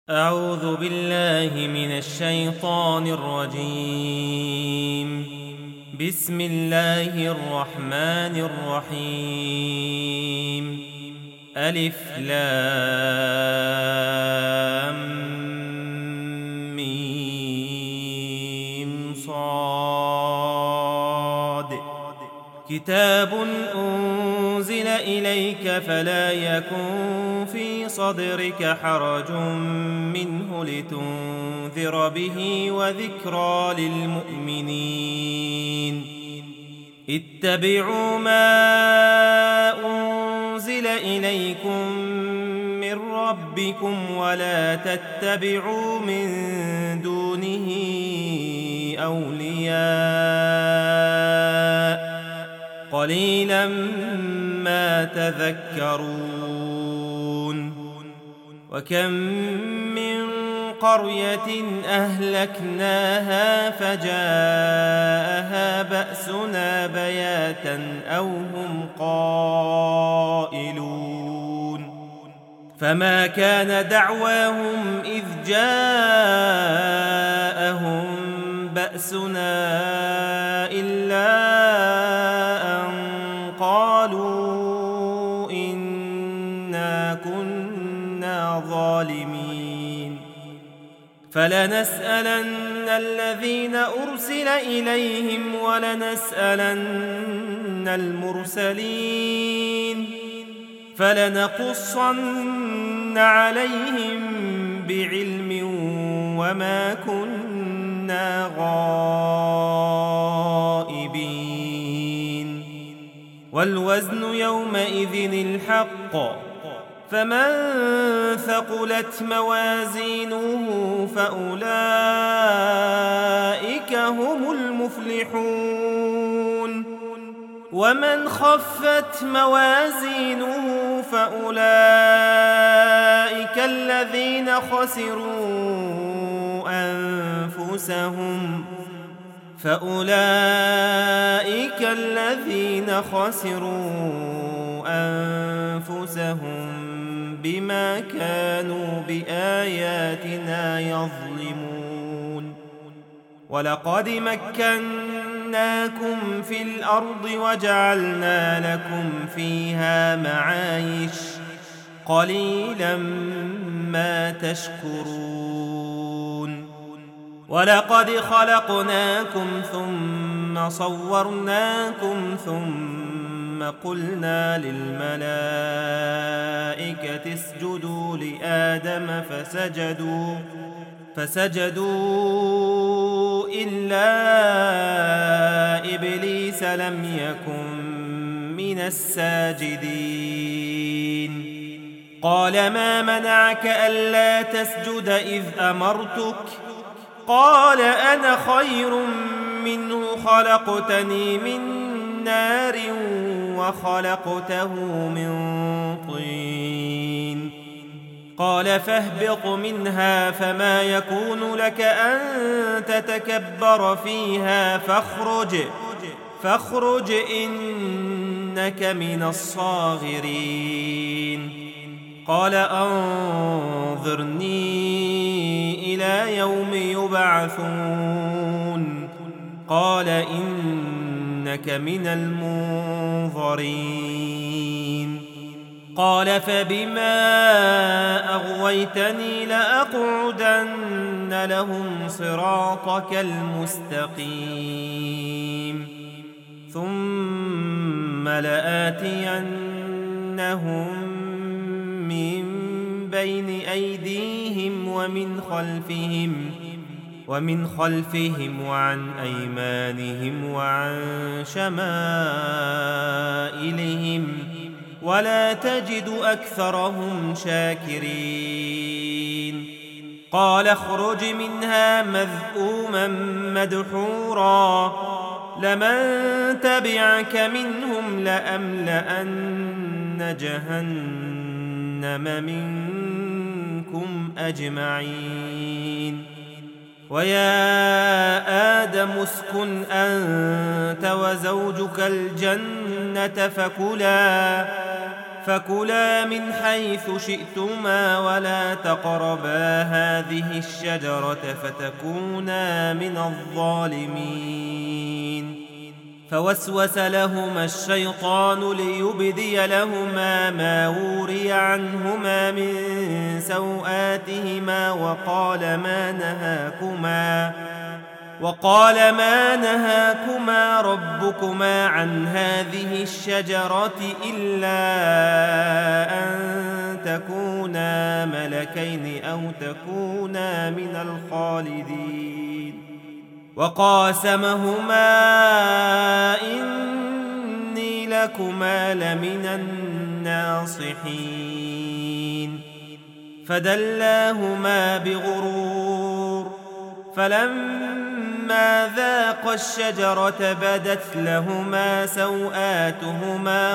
أعوذ بالله من الشيطان الرجيم. بسم الله الرحمن الرحيم. ألف لام ميم صاد. كتاب أنزل إليك فلا يكن في صدرك حرج منه لتنذر به وذكرى للمؤمنين. اتبعوا ما أنزل إليكم من ربكم ولا تتبعوا من دونه أولياء قليلا ما تذكرون. وكم من قرية أهلكناها فجاءها بأسنا بياتا أو هم قائلون. فما كان دعواهم إذ جاءهم بأسنا إلا أن قالوا إنا كنا ظالمين. فلنسألن الذين أرسل إليهم ولنسألن المرسلين فلنقصن عليهم بعلم وما كنا غائبين. والوزن يومئذ الحق فمن ثقلت موازينه فأولئك هم المفلحون. ومن خفت موازينه فأولئك الذين خسروا أنفسهم بما كانوا بآياتنا يظلمون. ولقد مكناكم في الأرض وجعلنا لكم فيها معايش قليلا ما تشكرون. ولقد خلقناكم ثم صورناكم ثم قلنا للملائكة اسجدوا لآدم فسجدوا إلا إبليس لم يكن من الساجدين. قال ما منعك ألا تسجد إذ أمرتك؟ قال أنا خير منه خلقتني من نار وخلقته من طين. قال فاهبط منها فما يكون لك أن تتكبر فيها فاخرج إنك من الصاغرين. قال أنظرني إلى يوم يبعثون. قال إنك من المنظرين. قال فبما أغويتني لأقعدن لهم صراطك المستقيم ثم لآتينهم من بين أيديهم ومن خلفهم وعن أيمانهم وعن شمائلهم ولا تجد أكثرهم شاكرين. قال اخرج منها مذءوما مدحورا لمن تبعك منهم لأملأن جهنم منكم أجمعين. ويا آدم اسكن أنت وزوجك الجنة فكلا من حيث شئتما ولا تقربا هذه الشجرة فتكونا من الظالمين. فوسوس لهما الشيطان ليبدي لهما ما وري عنهما من سوآتهما وقال ما نهاكما ربكما عن هذه الشجرة إلا أن تكونا ملكين أو تكونا من الخالدين. وقاسمهما إني لكما لمن الناصحين. فدلاهما بغرور، فلما ذاقا الشجرة بدت لهما سوآتهما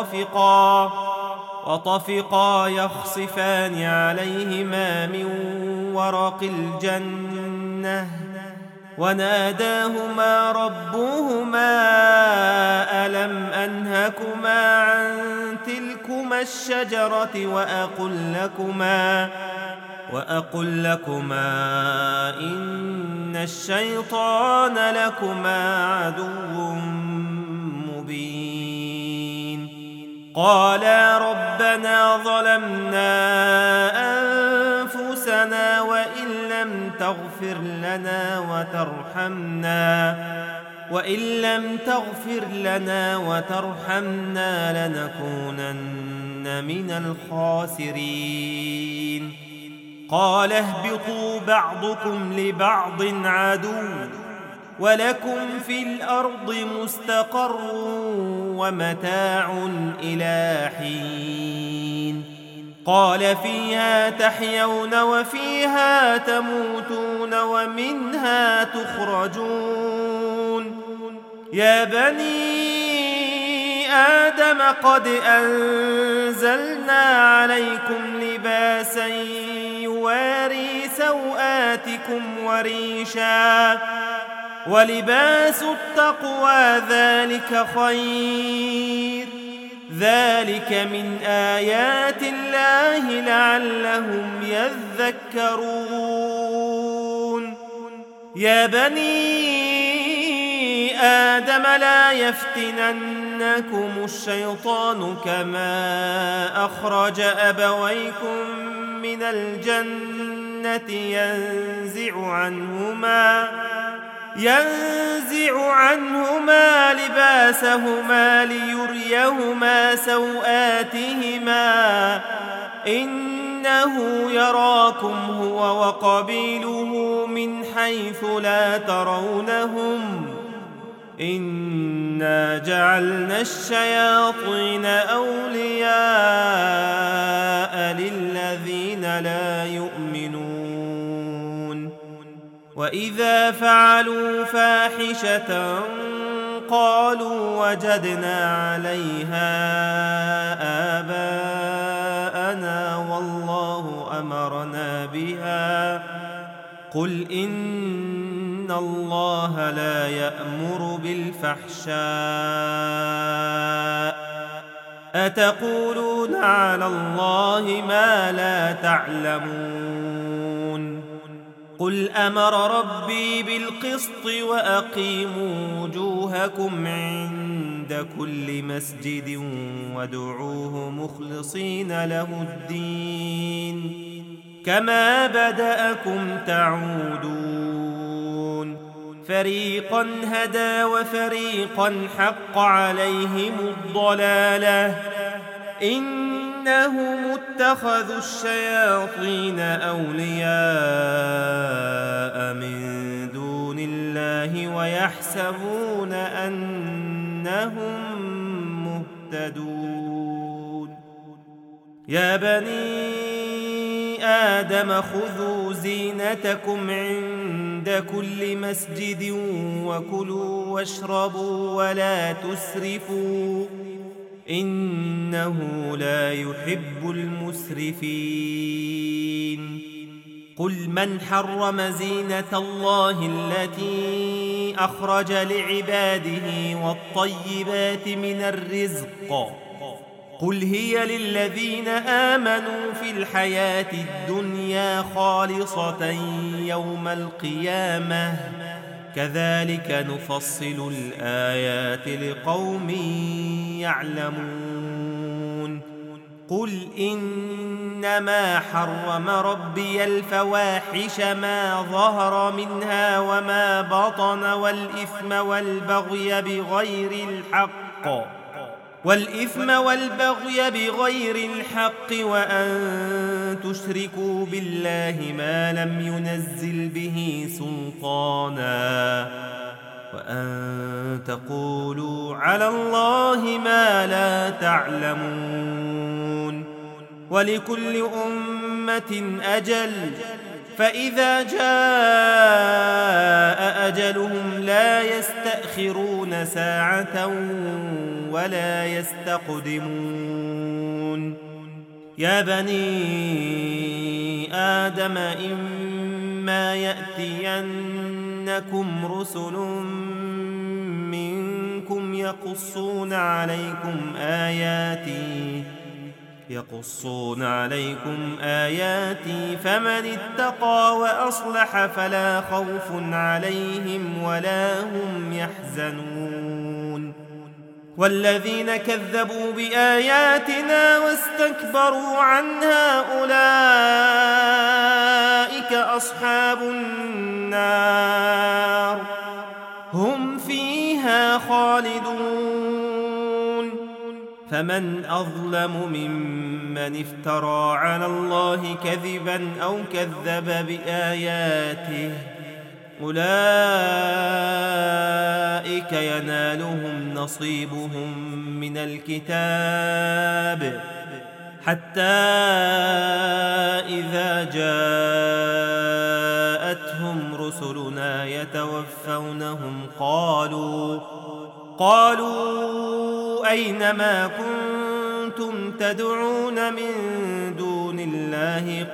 وطفقا يخصفان عليهما من ورق الجنة وناداهما ربهما ألم أنهكما عن تلكما الشجرة وأقل لكما إن الشيطان لكما عدو مبين. قالا ربنا ظلمنا أنفسنا وإن لم تغفر لنا وترحمنا لنكونن من الخاسرين. قال اهبطوا بعضكم لبعض عدو ولكم في الأرض مستقر ومتاع إلى حين. قال فيها تحيون وفيها تموتون ومنها تخرجون. يا بني آدم قد أنزلنا عليكم لباسا يواري سوآتكم وريشا ولباس التقوى ذلك خير. ذلك من آيات الله لعلهم يذكرون. يا بني آدم لا يفتننكم الشيطان كما أخرج أبويكم من الجنة ينزع عنهما لباسهما ليريهما سوآتهما إنه يراكم هو وقبيله من حيث لا ترونهم إنا جعلنا الشياطين أولياء للذين لا يؤمنون. وإذا فعلوا فاحشة قالوا وجدنا عليها آباءنا والله أمرنا بها. قل إن الله لا يأمر بالفحشاء أتقولون على الله ما لا تعلمون. قل أمر ربي بالقسط وأقيموا وجوهكم عند كل مسجد وادعوه مخلصين له الدين كما بدأكم تعودون. فريقا هدى وفريقا حق عليهم الضلالة إنهم اتخذوا الشياطين أولياء من دون الله ويحسبون أنهم مهتدون. يا بني آدم خذوا زينتكم عند كل مسجد وكلوا واشربوا ولا تسرفوا إنه لا يحب المسرفين. قل من حرم زينة الله التي أخرج لعباده والطيبات من الرزق قل هي للذين آمنوا في الحياة الدنيا خالصة يوم القيامة كذلك نفصل الآيات لقوم يعلمون قل إنما حرم ربي الفواحش ما ظهر منها وما بطن والإثم والبغي بغير الحق وأن تشركوا بالله ما لم ينزل به سلطانا وأن تقولوا على الله ما لا تعلمون ولكل أمة أجل فإذا جاء أجلهم لا يستأخرون ساعة ولا يستقدمون يا بني آدم إما يأتينكم رسل منكم يقصون عليكم آياتي فمن اتقى وأصلح فلا خوف عليهم ولا هم يحزنون والذين كذبوا بآياتنا واستكبروا عنها أولئك أصحاب النار هم فيها خالدون فمن أظلم ممن افترى على الله كذبا أو كذب بآياته أولئك ينالهم نصيبهم من الكتاب حتى إذا جاءتهم رسلنا يتوفونهم قالوا أين ما كنتم تدعون من دون الله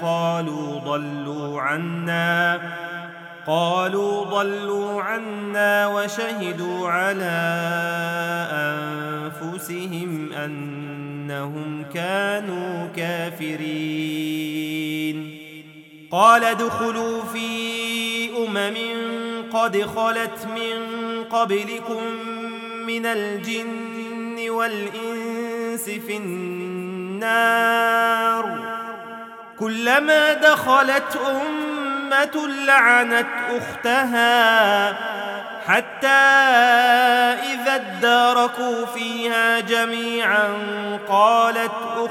قالوا ضلوا عنا وشهدوا على أنفسهم أنهم كانوا كافرين قال ادخلوا في قد خلت من قبلكم من الجن والإنس في النار كلما دخلت أمة لعنت أختها حتى إذا اداركوا فيها جميعا قالت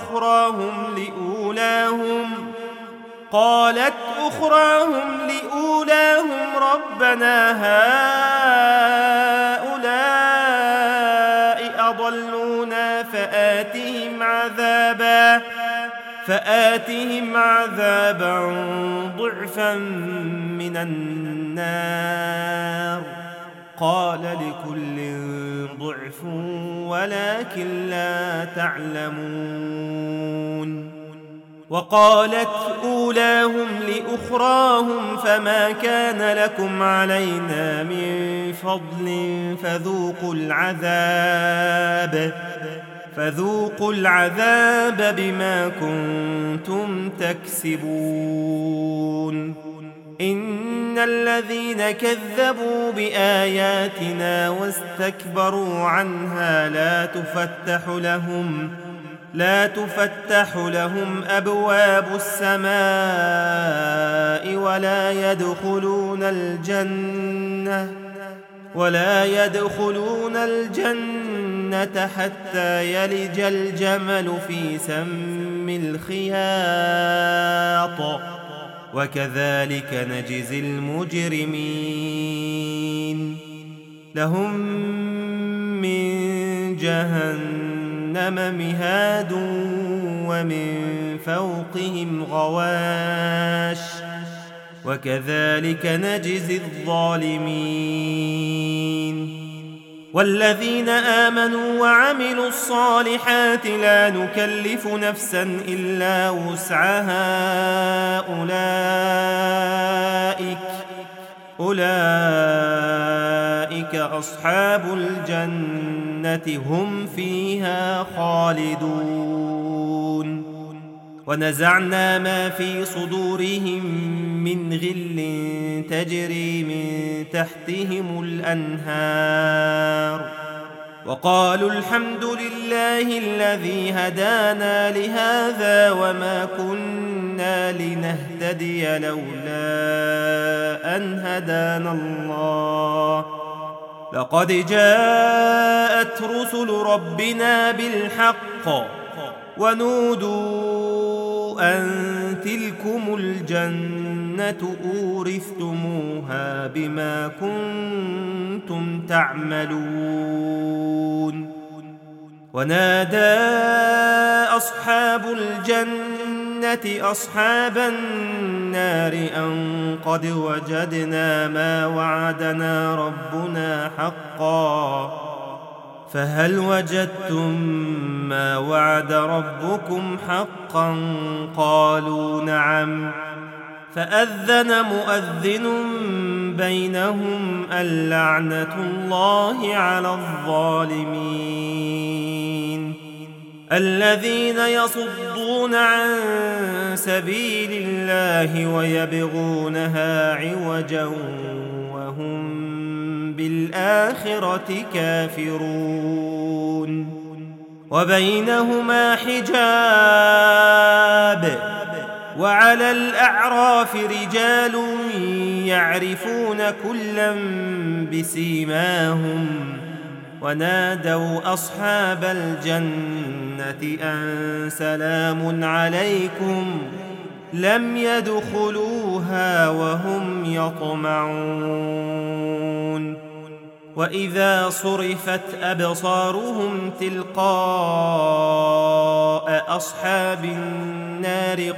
أخراهم لأولاهم ربنا هؤلاء أضلونا فآتهم عذابا ضعفا من النار قال لكل ضعف ولكن لا تعلمون وقالت أولاهم لأخراهم فما كان لكم علينا من فضل فذوقوا العذاب بما كنتم تكسبون إن الذين كذبوا بآياتنا واستكبروا عنها لا تفتح لهم أبواب السماء ولا يدخلون الجنة حتى يلج الجمل في سم الخياط وكذلك نجزي المجرمين لهم من جهنم مهاد ومن فوقهم غواش وكذلك نجزي الظالمين والذين آمنوا وعملوا الصالحات لا نكلف نفسا إلا وسعها أولئك أصحاب الجنة هم فيها خالدون ونزعنا ما في صدورهم من غل تجري من تحتهم الأنهار وقالوا الحمد لله الذي هدانا لهذا وما كنا لنهتدي لولا أن هدانا الله لقد جاءت رسل ربنا بالحق ونودوا أن تلكم الجنة أورثتموها بما كنتم تعملون ونادى أصحاب الجنة أصحاب النار أن قد وجدنا ما وعدنا ربنا حقا فهل وجدتم ما وعد ربكم حقا قالوا نعم فأذن مؤذن بينهم اللعنة الله على الظالمين الذين يصدون عن سبيل الله ويبغونها عوجا وهم بالآخرة كافرون وبينهما حجاب وعلى الأعراف رجال يعرفون كلا بسيماهم ونادوا أصحاب الجنة أن سلام عليكم لم يدخلوها وهم يطمعون وإذا صرفت أبصارهم تلقاء أصحاب النار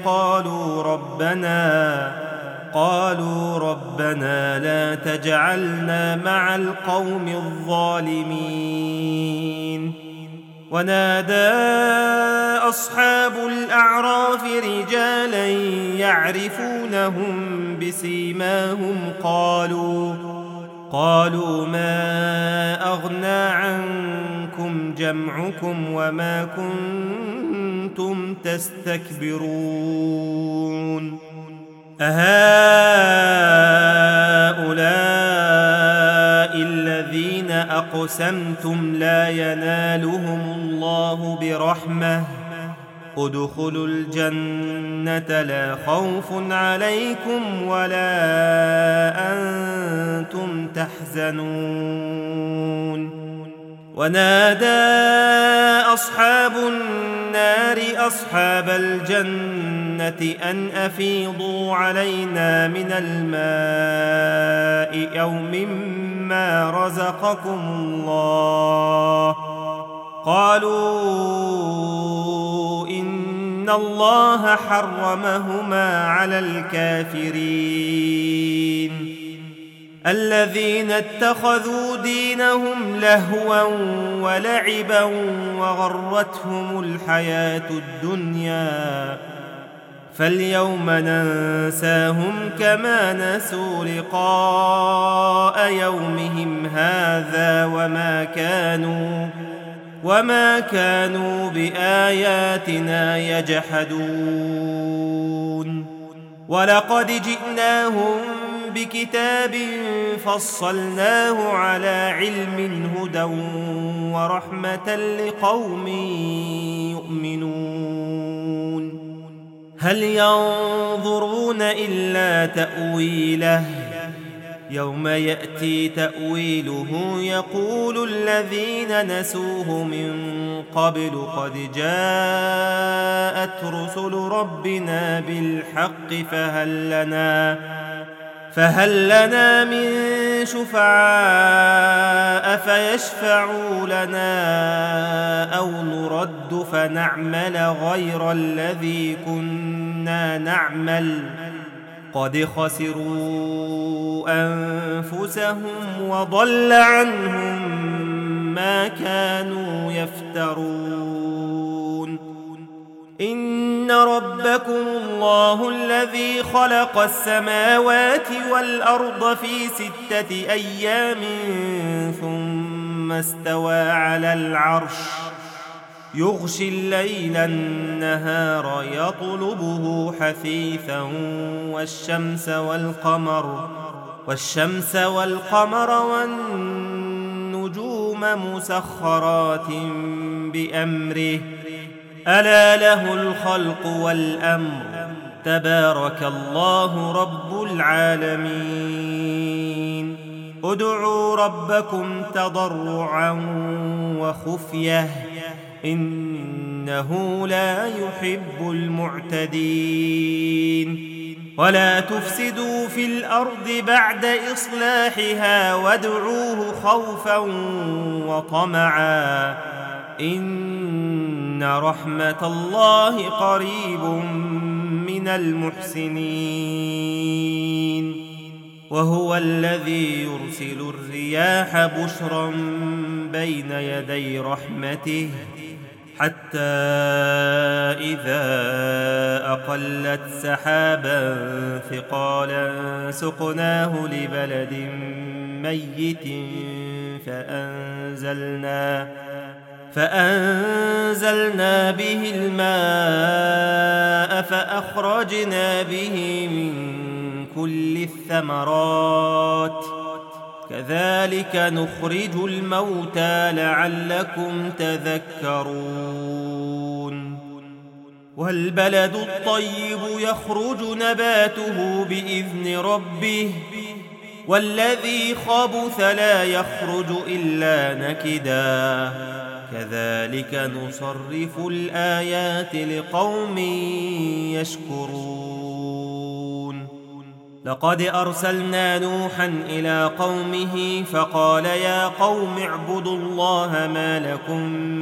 قالوا ربنا لا تجعلنا مع القوم الظالمين ونادى أصحاب الأعراف رجالا يعرفونهم بسيماهم قالوا ما أغنى عنكم جمعكم وما كنتم تستكبرون أهؤلاء الذين أقسمتم لا ينالهم الله برحمة ادخلوا الجنة لا خوف عليكم ولا أنتم تحزنون ونادى أصحاب النار أصحاب الجنة أن أفيضوا علينا من الماء أو مما رزقكم الله قالوا إن الله حرمهما على الكافرين الذين اتخذوا دينهم لهوا ولعبا وغرتهم الحياة الدنيا فاليوم ننساهم كما نسوا لقاء يومهم هذا وما كانوا بآياتنا يجحدون ولقد جئناهم بكتاب فصلناه على علم هدى ورحمة لقوم يؤمنون هل ينظرون إلا تأويله يوم يأتي تأويله يقول الذين نسوه من قبل قد جاءت رسل ربنا بالحق فهل لنا من شفعاء فيشفعوا لنا أو نرد فنعمل غير الذي كنا نعمل قد خسروا أنفسهم وضل عنهم ما كانوا يفترون إن ربكم الله الذي خلق السماوات والأرض في 6 أيام ثم ثم استوى على العرش يغشي الليل النهار يطلبه حثيثا والشمس والقمر والنجوم مسخرات بأمره ألا له الخلق والأمر تبارك الله رب العالمين ادعوا ربكم تضرعا وخفية إنه لا يحب المعتدين ولا تفسدوا في الأرض بعد إصلاحها وادعوه خوفا وطمعا إن رحمة الله قريب من المحسنين وهو الذي يرسل الرياح بشرا بين يدي رحمته حتى إذا أقلت سحابا ثقالا سقناه لبلد ميت فأنزلنا به الماء فأخرجنا به من كل الثمرات كذلك نخرج الموتى لعلكم تذكرون والبلد الطيب يخرج نباته بإذن ربه والذي خبث لا يخرج إلا نكدا كذلك نصرف الآيات لقوم يشكرون لقد أرسلنا نوحا إلى قومه فقال يا قوم اعبدوا الله ما لكم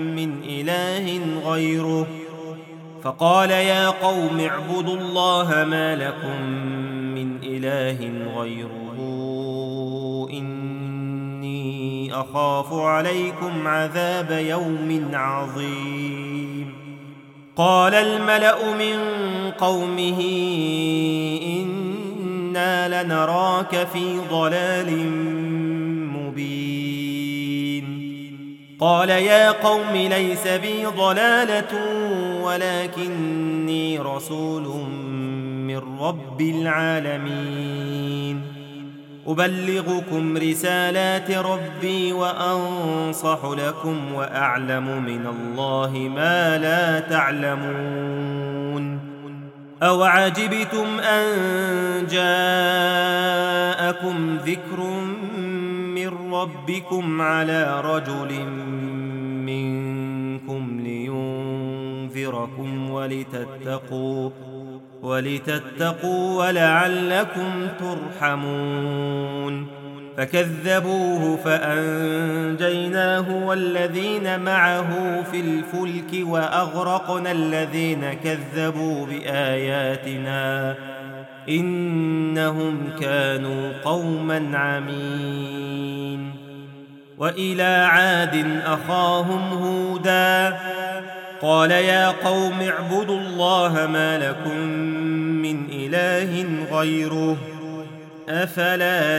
من إله غيره إني أخاف عليكم عذاب يوم عظيم قال الملأ من قومه إنا لنراك في ضلال مبين قال يا قوم ليس بي ضلالة ولكني رسول من رب العالمين أبلغكم رسالات ربي وأنصح لكم وأعلم من الله ما لا تعلمون أوعجبتم أن جاءكم ذكر من ربكم على رجل منكم لينذركم ولتتقوا ولعلكم ترحمون فكذبوه فأنجيناه والذين معه في الفلك وأغرقنا الذين كذبوا بآياتنا إنهم كانوا قوما عمين وإلى عاد أخاهم هودا قال يا قوم اعبدوا الله ما لكم من إله غيره أفلا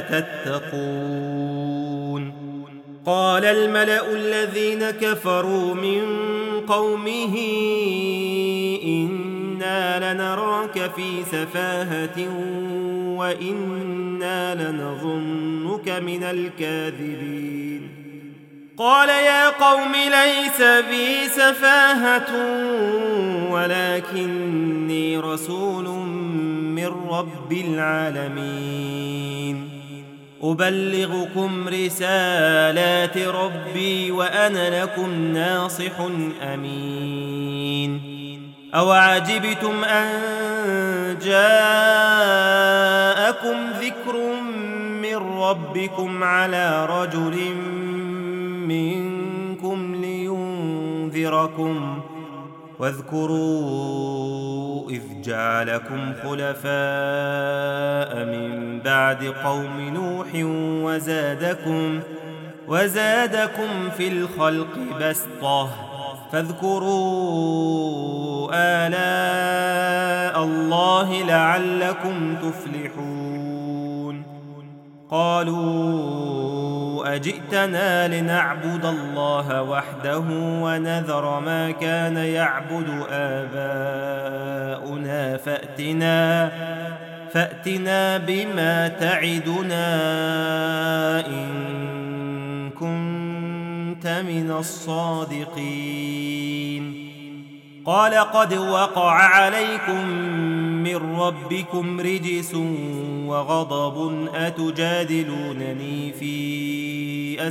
تتقون قال الملأ الذين كفروا من قومه إنا لنراك في سفاهة وإنا لنظنك من الكاذبين قال يا قوم ليس بي سفاهة ولكني رسول من رب العالمين أبلغكم رسالات ربي وأنا لكم ناصح أمين أوعجبتم أن جاءكم ذكر من ربكم على رجل منكم لينذركم واذكروا إذ جعلكم خلفاء من بعد قوم نوح وزادكم في الخلق بسطة فاذكروا آلاء الله لعلكم تفلحون قالوا أجئتنا لنعبد الله وحده ونذر ما كان يعبد آباؤنا فأتنا بما تعدنا إن كنت من الصادقين. قال قد وقع عليكم من ربكم رجس وغضب أتجادلونني في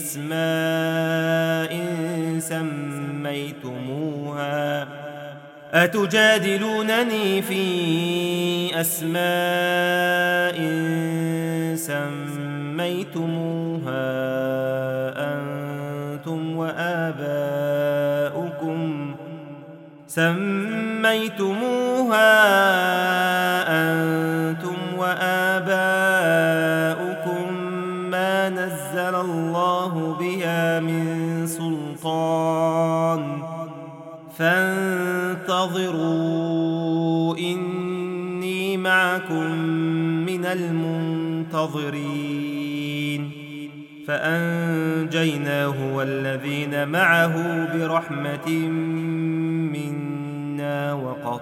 أسماء سميتموها أنتم وآباؤكم ما نزل الله بها من سلطان فانتظروا إني معكم من المنتظرين. فأنجيناه والذين معه برحمة منا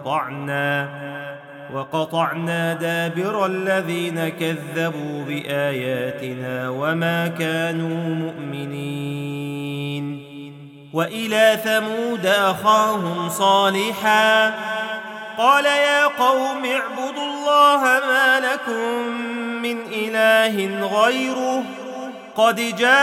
وقطعنا دابر الذين كذبوا بآياتنا وما كانوا مؤمنين. وإلى ثمود أخاهم صالحا قال يا قوم اعبدوا الله ما لكم من إله غيره قد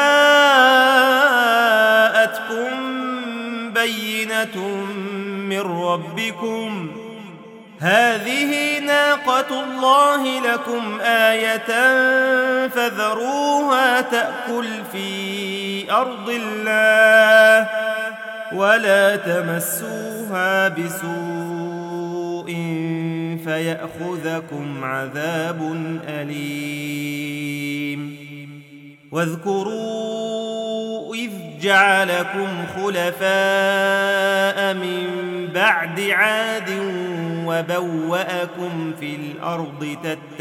جاءتكم بينة من ربكم هذه ناقة الله لكم آية فذروها تأكل في أرض الله ولا تمسوها بسوء فيأخذكم عذاب أليم. واذكروا إذ جعلكم خلفاء من بعد عاد وبوأكم في الأرض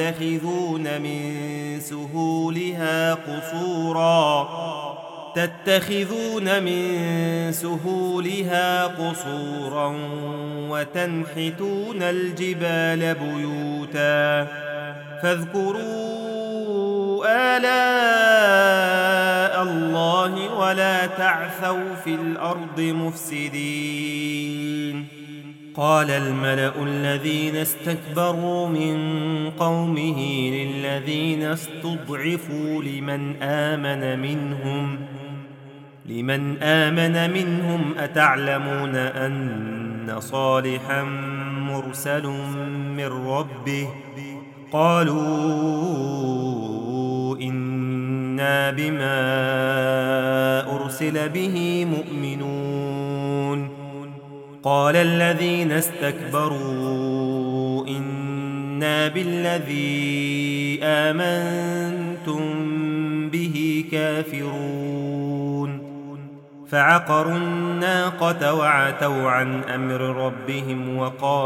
تتخذون من سهولها قصورا وتنحتون الجبال بيوتا فاذكروا آلاء الله ولا تعثوا في الأرض مفسدين. قال الملأ الذين استكبروا من قومه للذين استضعفوا لمن آمن منهم أتعلمون أن صالحا مرسل من ربه قالوا إنا بما أرسل به مؤمنون. قال الذين استكبروا إنا بالذي آمنتم به كافرون. فعقروا الناقة وعتوا عن أمر ربهم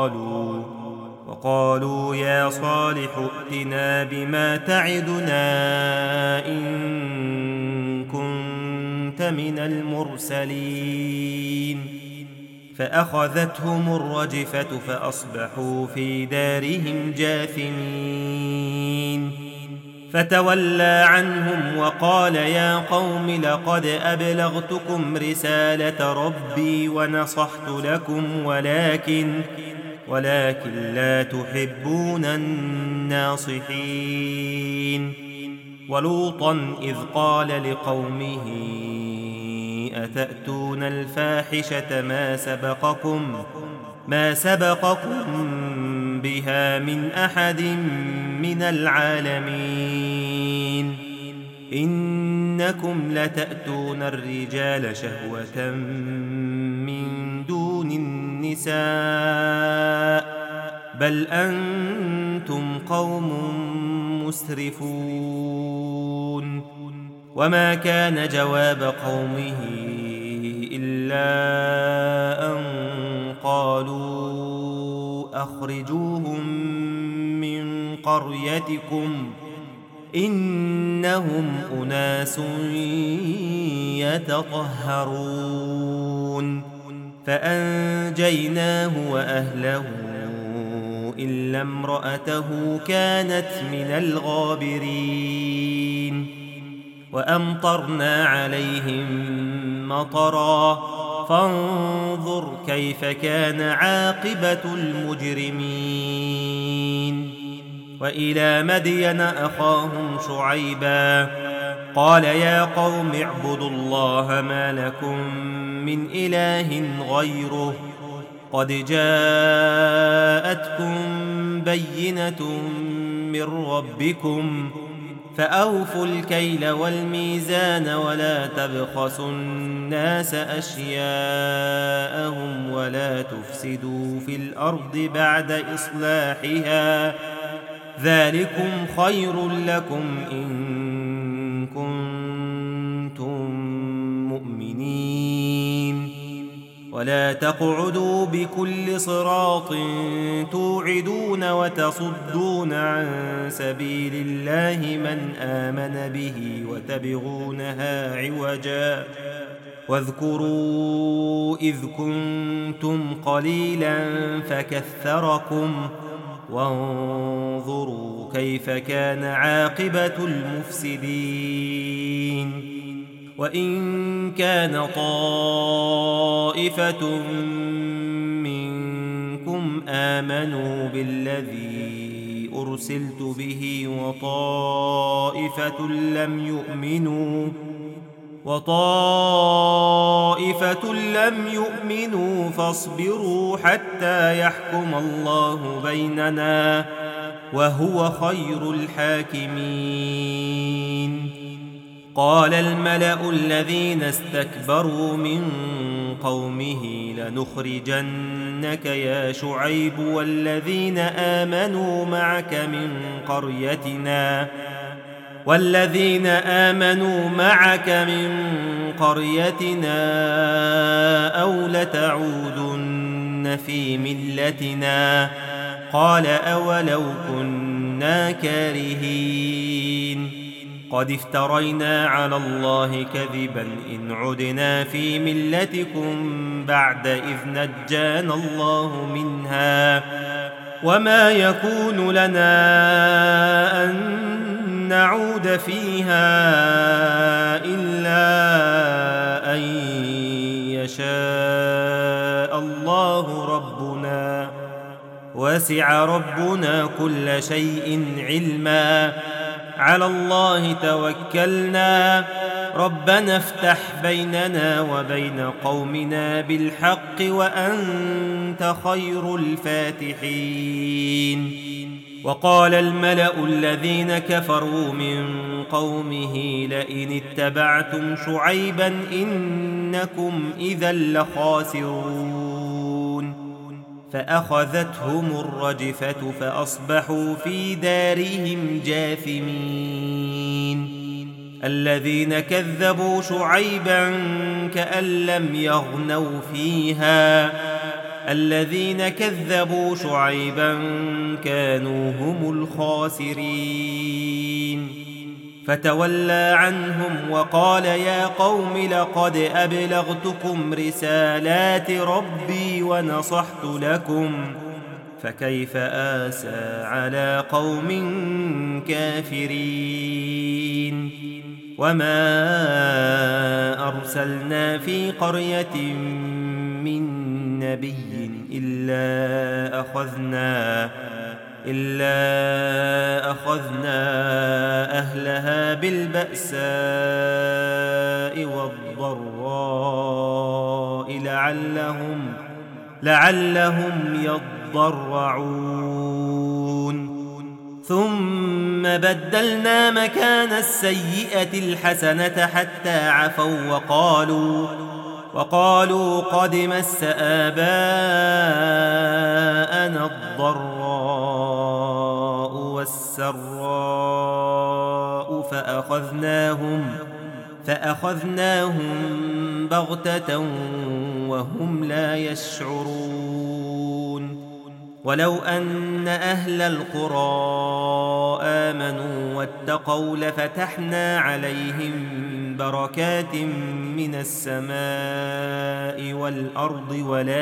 وقالوا يا صالح ائتنا بما تعدنا إن كنت من المرسلين. فأخذتهم الرجفة فأصبحوا في دارهم جاثمين. فتولى عنهم وقال يا قوم لقد أبلغتكم رسالة ربي ونصحت لكم ولكن لا تحبون الناصحين. ولوطا إذ قال لقومه أتأتون الفاحشة ما سبقكم بها من أحد من العالمين إنكم لتأتون الرجال شهوة من دون النساء بل أنتم قوم مسرفون. وما كان جواب قومه إلا أن قالوا أخرجوهم من قريتكم إنهم أناس يتطهرون فأنجيناه وأهله إلا امرأته كانت من الغابرين وأمطرنا عليهم مطرا فانظر كيف كان عاقبة المجرمين وإلى مدين أخاهم شعيبا قال يا قوم اعبدوا الله ما لكم من إله غيره قد جاءتكم بينة من ربكم فأوفوا الكيل والميزان ولا تبخسوا الناس أشياءهم ولا تفسدوا في الأرض بعد إصلاحها ذلكم خير لكم إن كنتم مؤمنين ولا تقعدوا بكل صراط توعدون وتصدون عن سبيل الله من آمن به وتبغونها عوجا واذكروا إذ كنتم قليلا فكثركم وانظروا كيف كان عاقبة المفسدين وإن كان طائفة منكم آمنوا بالذي أرسلت به وطائفة لم يؤمنوا فاصبروا حتى يحكم الله بيننا وهو خير الحاكمين قال الملأ الذين استكبروا من قومه لنخرجنك يا شعيب والذين آمنوا معك من قريتنا أو لتعودن في ملتنا قال أولو كنا كارهين قد افترينا على الله كذبا إن عدنا في ملتكم بعد إذ نجانا الله منها وما يكون لنا أن نعود فيها إلا أن يشاء الله ربنا وسع ربنا كل شيء علما على الله توكلنا ربنا افتح بيننا وبين قومنا بالحق وأنت خير الفاتحين وقال الملأ الذين كفروا من قومه لئن اتبعتم شعيبا إنكم إذا لخاسرون فأخذتهم الرجفة فأصبحوا في دارهم جاثمين الذين كذبوا شعيبا كأن لم يغنوا فيها الذين كذبوا شعيبا كانوا هم الخاسرين فتولى عنهم وقال يا قوم لقد أبلغتكم رسالات ربي ونصحت لكم فكيف آسى على قوم كافرين وما أرسلنا في قرية من نبي إلا أخذنا أهلها بالبأساء والضراء لعلهم يضرعون ثم بدلنا مكان السيئة الحسنة حتى عفوا وقالوا قد مس آباءنا الضراء والسراء فأخذناهم بغتة وهم لا يشعرون ولو أن أهل القرى آمنوا واتقوا لفتحنا عليهم بركات من السماء والأرض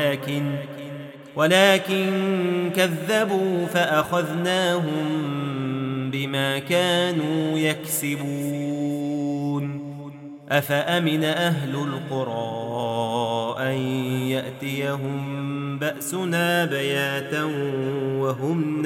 ولكن كذبوا فأخذناهم بما كانوا يكسبون. أفأمن أهل القرى أن يأتيهم بأسنا بياتا وهم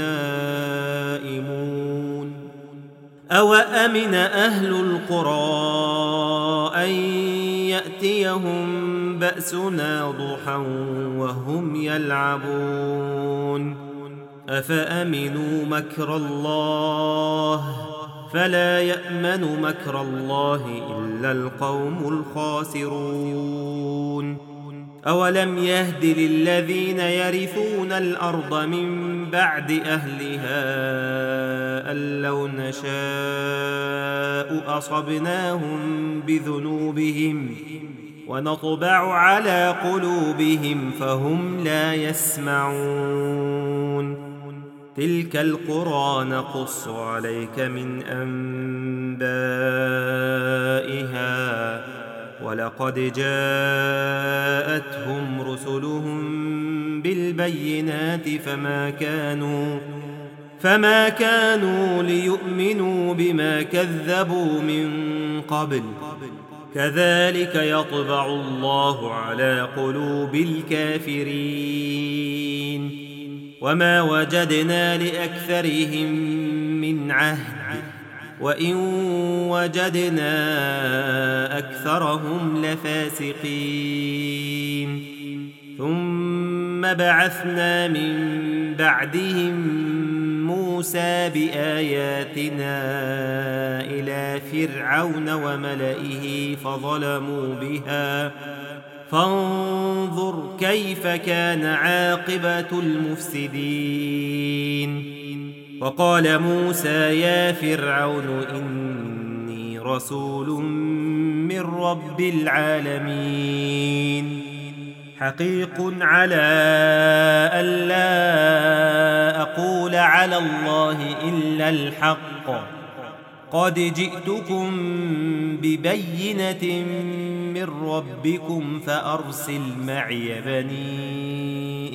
نائمون أوأمن أهل القرى أن يأتيهم بأسنا ضحى وهم يلعبون أفأمنوا مكر الله فلا يأمن مكر الله إلا القوم الخاسرون أولم يهد للذين يرثون الأرض من بعد أهلها أن لو نشاء أصبناهم بذنوبهم ونطبع على قلوبهم فهم لا يسمعون تلك القرى نقص عليك من أنبائها ولقد جاءتهم رسلهم بالبينات فما كانوا ليؤمنوا بما كذبوا من قبل كذلك يطبع الله على قلوب الكافرين وما وجدنا لأكثرهم من عهد وإن وجدنا أكثرهم لفاسقين ثم بعثنا من بعدهم موسى بآياتنا إلى فرعون وملئه فظلموا بها فانظر كيف كان عاقبة المفسدين وقال موسى يا فرعون إني رسول من رب العالمين حقيق على ألا أقول على الله إلا الحق قد جئتكم ببينة من ربكم فأرسل معي بني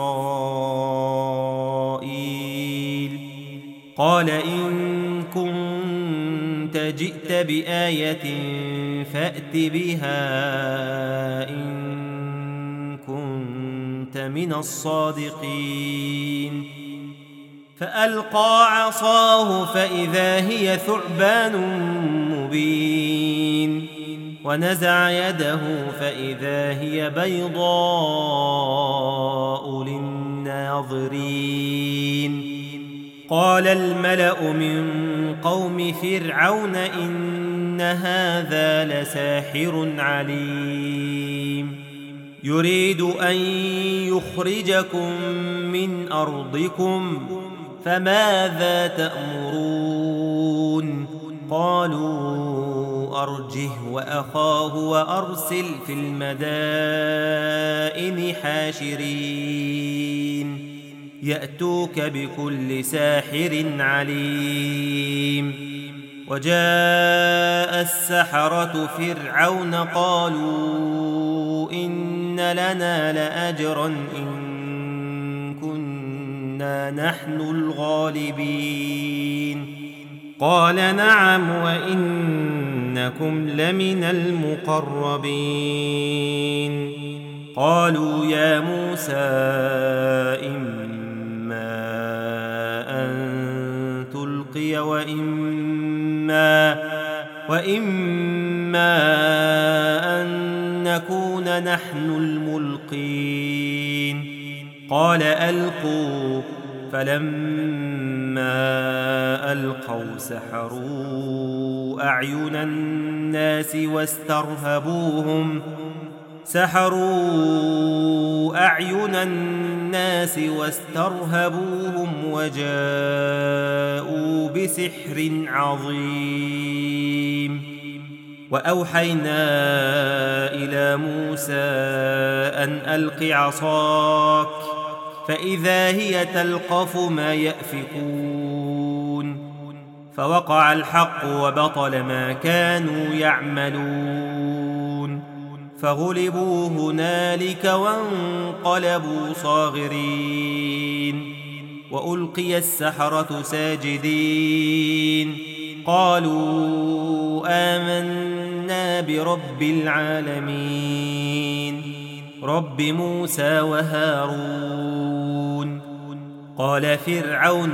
إسرائيل قال إن كنت جئت بآية فأت بها إن كنت من الصادقين فألقى عصاه فإذا هي ثعبان مبين ونزع يده فإذا هي بيضاء للناظرين قال الملأ من قوم فرعون إن هذا لساحر عليم يريد أن يخرجكم من أرضكم فماذا تأمرون قالوا أرجه وأخاه وأرسل في المدائن حاشرين يأتوك بكل ساحر عليم وجاء السحرة فرعون قالوا إن لنا لأجرا إن كنا نحن الغالبين قال نعم وإنكم لمن المقربين قالوا يا موسى إما أن تلقي وإما أن نكون نحن الملقين قال ألقوا فلما ألقوا سحروا أعين الناس واسترهبوهم وجاءوا بسحر عظيم وأوحينا إلى موسى أن ألق عصاك فإذا هي تلقف ما يأفكون فوقع الحق وبطل ما كانوا يعملون فغلبوا هنالك وانقلبوا صاغرين وألقي السحرة ساجدين قالوا آمنا برب العالمين رب موسى وهارون قال فرعون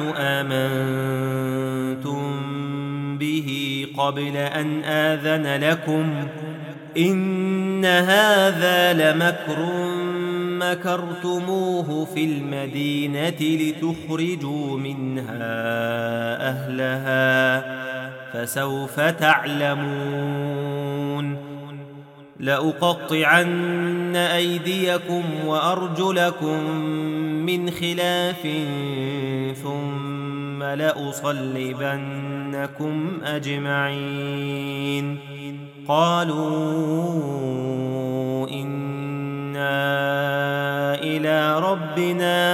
آمنتم به قبل أن آذن لكم إن هذا لمكر مكرتموه في المدينة لتخرجوا منها أهلها فسوف تعلمون لأقطعن أيديكم وأرجلكم من خلاف ثم لأصلبنكم أجمعين قالوا إنا إلى ربنا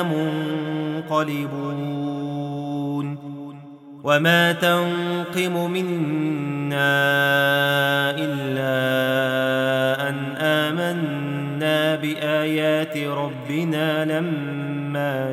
منقلبون وما تنقم منا إلا أن آمنا بآيات ربنا لما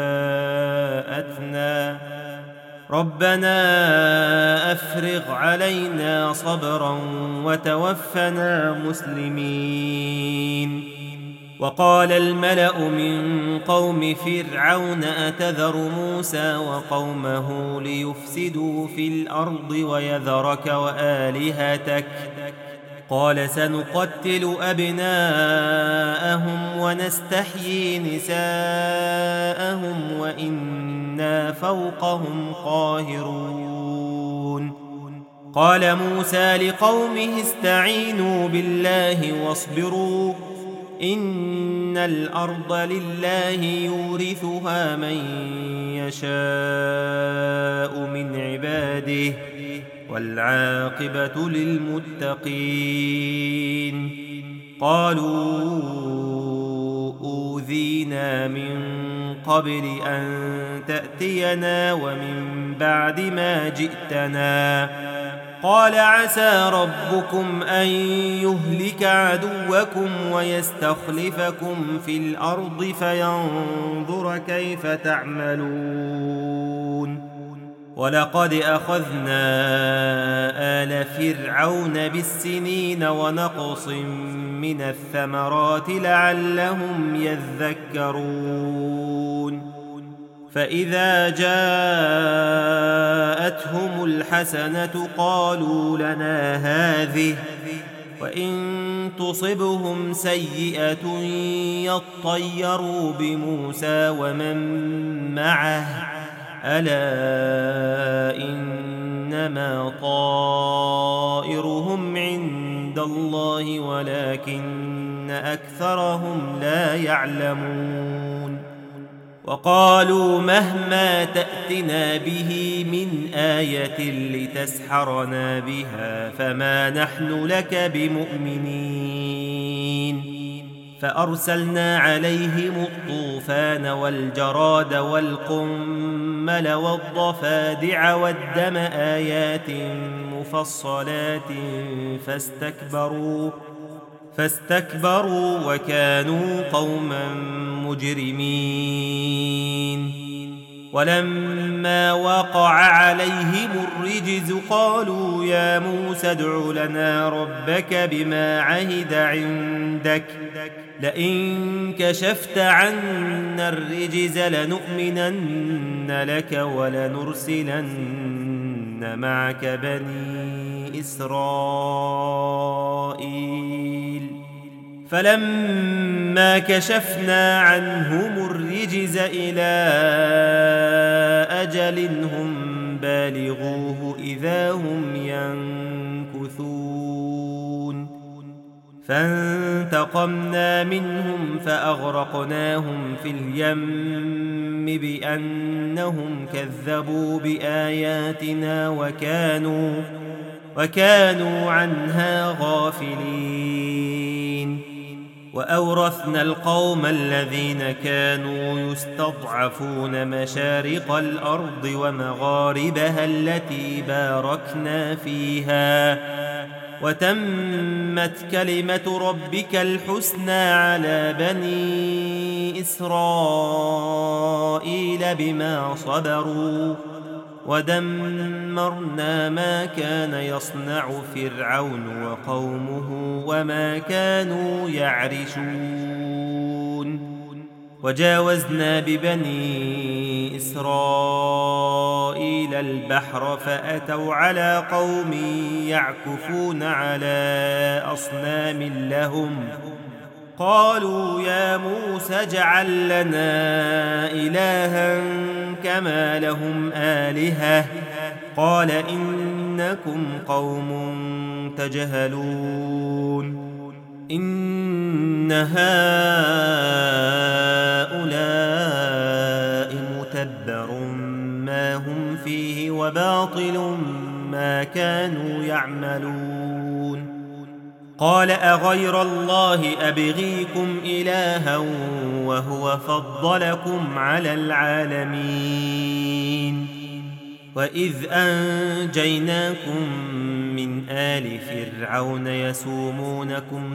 جاءتنا ربنا أفرغ علينا صبرا وتوفنا مسلمين وقال الملأ من قوم فرعون أتذر موسى وقومه ليفسدوا في الأرض ويذرك وآلهتك قال سنقتل أبناءهم ونستحيي نساءهم وإنا فوقهم قاهرون قال موسى لقومه استعينوا بالله واصبروا إن الأرض لله يورثها من يشاء من عباده والعاقبة للمتقين قالوا أوذينا من قبل أن تأتينا ومن بعد ما جئتنا قال عسى ربكم أن يهلك عدوكم ويستخلفكم في الأرض فينظر كيف تعملون ولقد أخذنا آل فرعون بالسنين ونقص من الثمرات لعلهم يذكرون فإذا جاءتهم الحسنة قالوا لنا هذه وإن تصبهم سيئة يطيروا بموسى ومن معه ألا إنما طائرهم عند الله ولكن أكثرهم لا يعلمون وقالوا مهما تأتنا به من آية لتسحرنا بها فما نحن لك بمؤمنين فأرسلنا عليهم الطوفان والجراد والقمل والضفادع والدم آيات مفصلات فاستكبروا وكانوا قوما مجرمين ولما وقع عليهم الرجز قالوا يا موسى ادع لنا ربك بما عهد عندك لئن كشفت عنا الرجز لنؤمنن لك ولنرسلن معك بني إسرائيل فلما كشفنا عنهم الرجز إلى أجل هم بالغوه إذا هم ينكثون فانتقمنا منهم فأغرقناهم في اليم بأنهم كذبوا بآياتنا وكانوا عنها غافلين وأورثنا القوم الذين كانوا يستضعفون مشارق الأرض ومغاربها التي باركنا فيها وتمت كلمة ربك الحسنى على بني إسرائيل بما صبروا ودمرنا ما كان يصنع فرعون وقومه وما كانوا يعرشون وجاوزنا ببني إسرائيل البحر فأتوا على قوم يعكفون على أصنام لهم قالوا يا موسى اجعل لنا إلها كما لهم آلهة قال إنكم قوم تجهلون إن هؤلاء متبر ما هم فيه وباطل ما كانوا يعملون قال أغير الله أبغيكم إلها وهو فضلكم على العالمين وإذ أنجيناكم من آل فرعون يسومونكم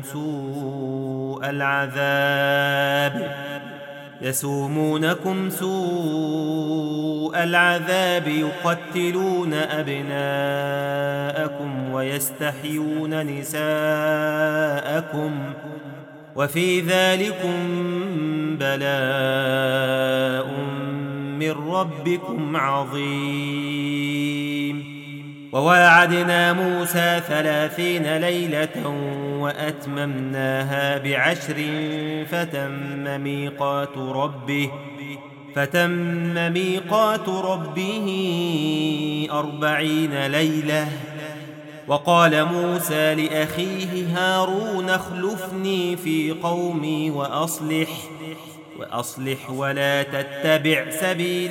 سوء العذاب يقتلون أبناءكم ويستحيون نساءكم وفي ذلكم بلاء من ربكم عظيم وواعدنا موسى 30 ليلة وأتممناها ب10 فتم ميقات ربه 40 ليلة وقال موسى لأخيه هارون اخلفني في قومي وأصلح ولا تتبع سبيل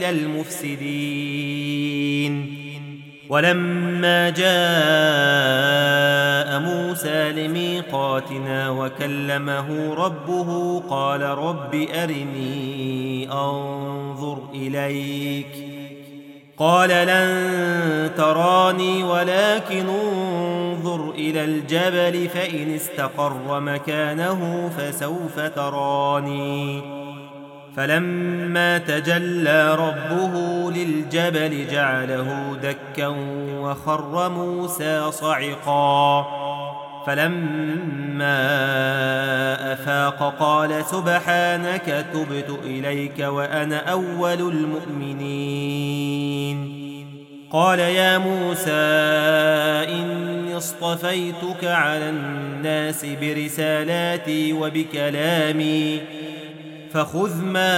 المفسدين ولما جاء موسى لميقاتنا وكلمه ربه قال رب أرني أنظر إليك قال لن تراني ولكن انظر إلى الجبل فإن استقر مكانه فسوف تراني فلما تجلى ربه للجبل جعله دكا وخر موسى صعقا فلما أفاق قال سبحانك تبت إليك وأنا أول المؤمنين قال يا موسى إني اصطفيتك على الناس برسالاتي وبكلامي فخذ ما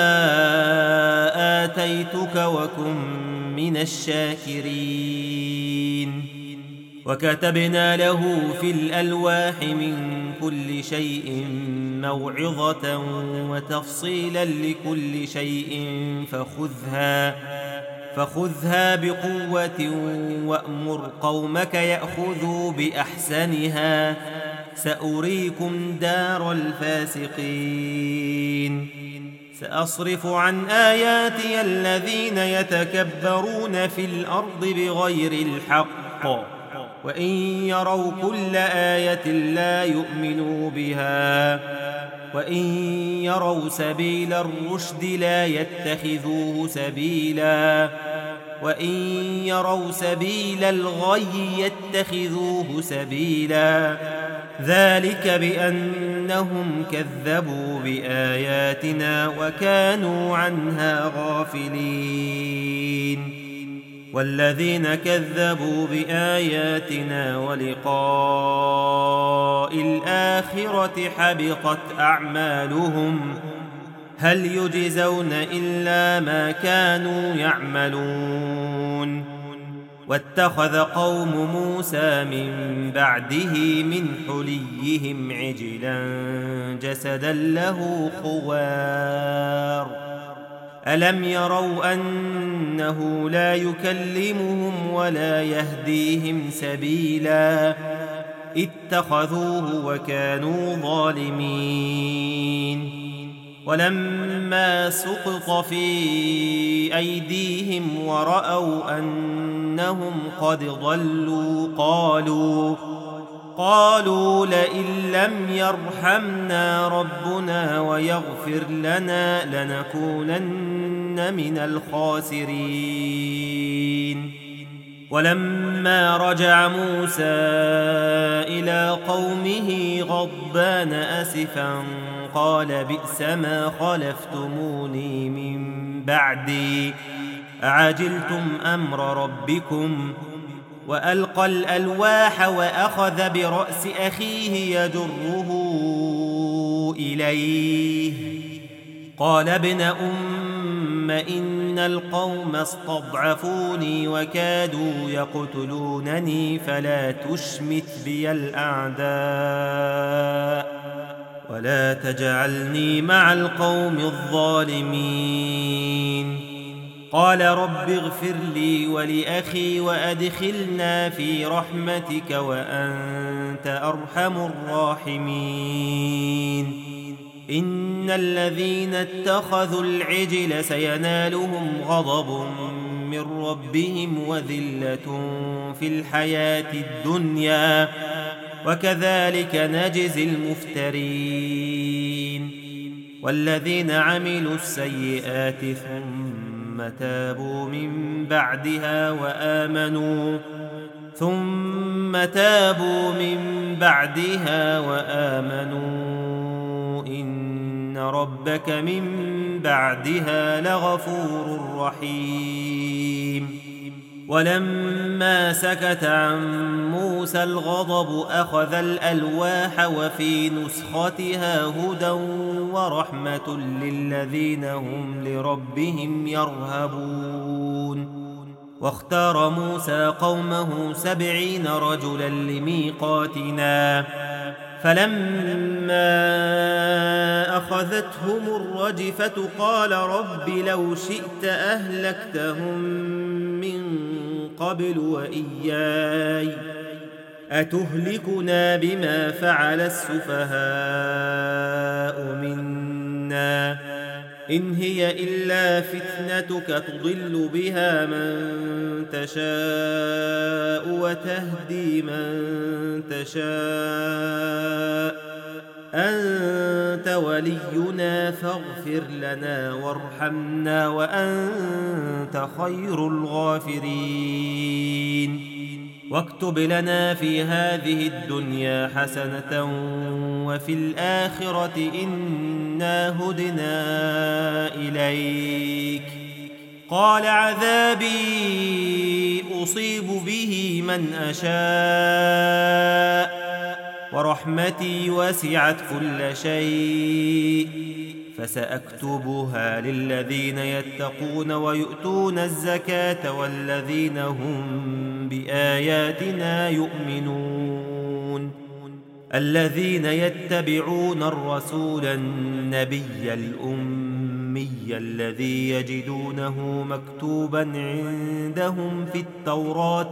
آتيتك وكن من الشاكرين وكتبنا له في الألواح من كل شيء موعظة وتفصيلا لكل شيء فخذها بقوة وأمر قومك يأخذوا بأحسنها سأريكم دار الفاسقين سأصرف عن آياتي الذين يتكبرون في الأرض بغير الحق وإن يروا كل آية لا يؤمنوا بها وإن يروا سبيل الرشد لا يتخذوه سبيلا وإن يروا سبيل الغي يتخذوه سبيلا ذلك بأنهم كذبوا بآياتنا وكانوا عنها غافلين والذين كذبوا بآياتنا ولقاء الآخرة حبطت أعمالهم هل يجزون إلا ما كانوا يعملون واتخذ قوم موسى من بعده من حليهم عجلا جسدا له خوار ألم يروا أنه لا يكلمهم ولا يهديهم سبيلا اتخذوه وكانوا ظالمين. ولما سقط في أيديهم ورأوا أنهم قد ضلوا قالوا لئن لم يرحمنا ربنا ويغفر لنا لنكونن من الخاسرين. ولما رجع موسى إلى قومه غضبان أسفا قال بئس ما خلفتموني من بعدي أعجلتم أمر ربكم. وألقى الألواح وأخذ برأس أخيه يجره إليه قال ابن أم إن القوم استضعفوني وكادوا يقتلونني فلا تشمت بي الأعداء ولا تجعلني مع القوم الظالمين. قال رب اغفر لي ولأخي وأدخلنا في رحمتك وأنت أرحم الراحمين. إن الذين اتخذوا العجل سينالهم غضب من ربهم وذلة في الحياة الدنيا وكذلك نجزي المفترين. والذين عملوا السيئات ثم تابوا من بعدها وآمنوا إن ربك من بعدها لغفور رحيم. ولما سكت عن موسى الغضب أخذ الألواح وفي نسختها هدى ورحمة للذين هم لربهم يرهبون. واختار موسى قومه 70 رجلا لميقاتنا فلما أخذتهم الرجفة قال رب لو شئت أهلكتهم من قبل وإياي أتهلكنا بما فعل السفهاء منا إن هي إلا فتنتك تضل بها من تشاء وتهدي من تشاء أنت ولينا فاغفر لنا وارحمنا وأنت خير الغافرين. واكتب لنا في هذه الدنيا حسنة وفي الآخرة إنا هدنا إليك. قال عذابي أصيب به من أشاء ورحمتي وسعت كل شيء فسأكتبها للذين يتقون ويؤتون الزكاة والذين هم بآياتنا يؤمنون. الذين يتبعون الرسول النبي الأمي الذي يجدونه مكتوبا عندهم في التوراة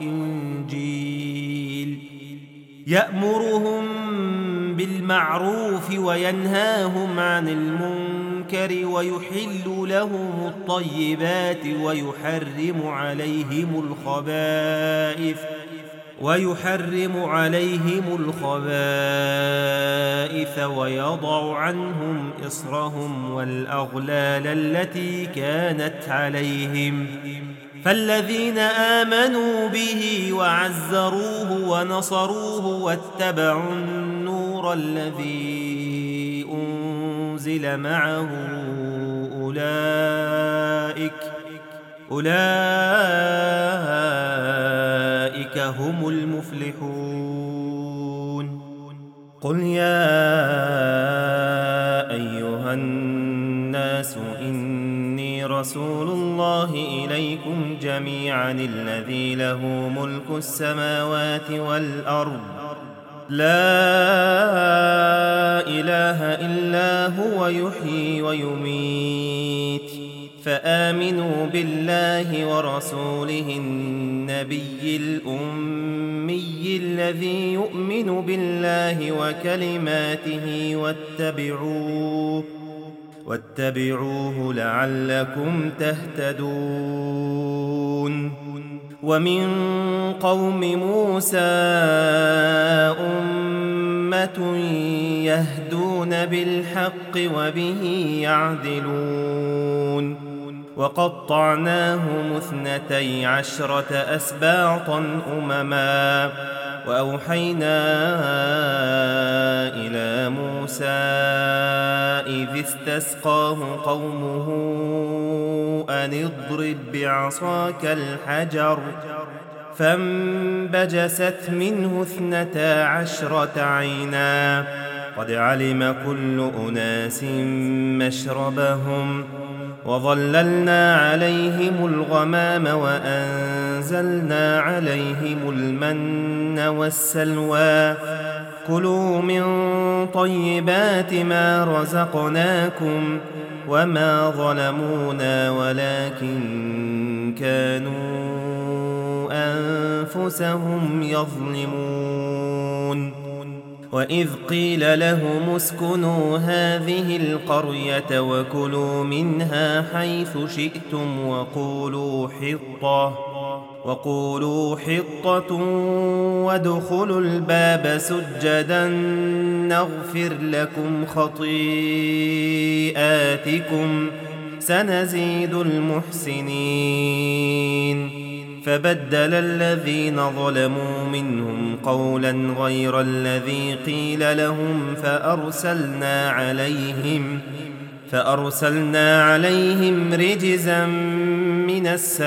والإنجيل يأمرهم بالمعروف وينهاهم عن المنكر ويحل لهم الطيبات ويحرم عليهم الخبائث ويضع عنهم إصرهم والأغلال التي كانت عليهم. فالذين آمنوا به وعزروه ونصروه واتبعوا النور الذي أنزل معه أولئك هم المفلحون. قل يا أيها الناس إني رسول الله إليكم جميعا الذي له ملك السماوات والأرض لا إله إلا هو يحيي ويميت فآمنوا بالله ورسوله النبي الأمي الذي يؤمن بالله وكلماته واتبعوه لعلكم تهتدون. ومن قوم موسى أمة يهدون بالحق وبه يعدلون. وقطعناهم 12 أسباطا أمما، وأوحينا إلى موسى إذ استسقاه قومه أن اضرب بعصاك الحجر، فانبجست منه 12 عينا، قد علم كل أناس مشربهم، وظللنا عليهم الغمام وأنزلنا عليهم المن والسلوى، كلوا من طيبات ما رزقناكم، وما ظلمونا ولكن كانوا أنفسهم يظلمون. وإذ قيل لهم اسكنوا هذه القرية وكلوا منها حيث شئتم وقولوا حطة وادخلوا الباب سجدا نغفر لكم خطيئاتكم سنزيد المحسنين. فبدل الذين ظلموا منهم قولا غير الذي قيل لهم فأرسلنا عليهم رجزا من